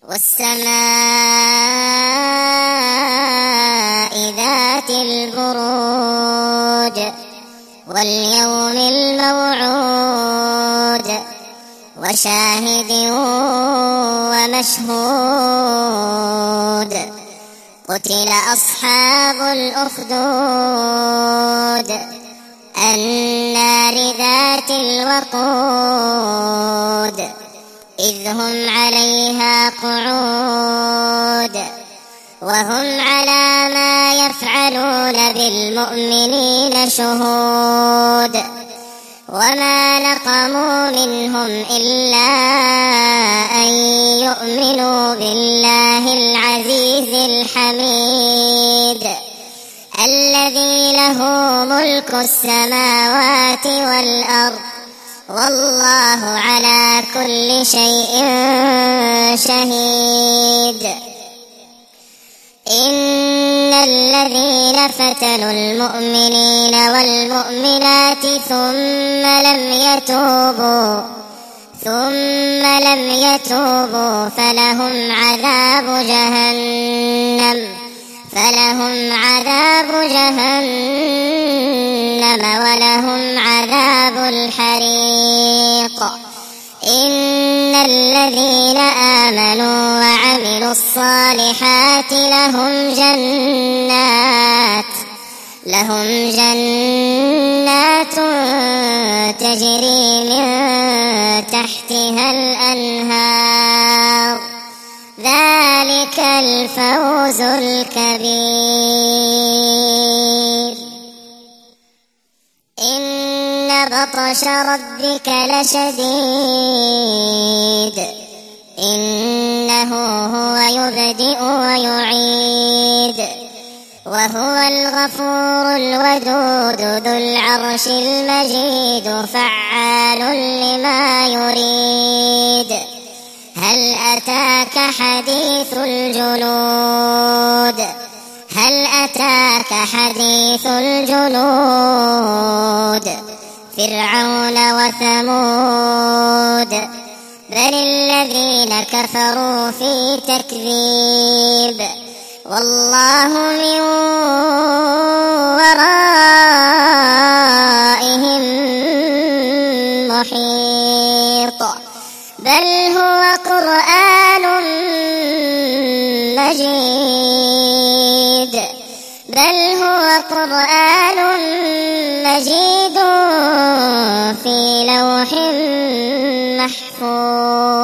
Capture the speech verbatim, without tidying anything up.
والسماء ذات البروج واليوم الموعود وشاهد ومشهود قتل أصحاب الأخدود النار ذات الوقود إذ هم عليها قعود وهم على ما يفعلون بالمؤمنين شهود وما نقموا منهم إلا أن يؤمنوا بالله العزيز الحميد الذي له ملك السماوات والأرض والله على كل شيء شهيد. إن الذين فتنوا المؤمنين والمؤمنات ثم لم يتوبوا ثم لم يتوبوا فلهم عذاب جهنم فلهم عذاب جهنم ولهم عذاب الحريق. إن الذين آمنوا وعملوا الصالحات لهم جنات لهم جنات تجري من تحتها الأنهار ذلك الفوز الكبير. إن بطش ربك لشديد إنه هو يبدئ ويعيد وهو الغفور الودود ذو العرش المجيد فعال لما يريد. هل أتاك حديث الجنود هل أتاك حديث الجنود فرعون وثمود بل الذين كفروا في تكذيب والله من ورائهم محيط. بل هو قرآن مجيد بل هو قرآن مجيد في لوح محفوظ.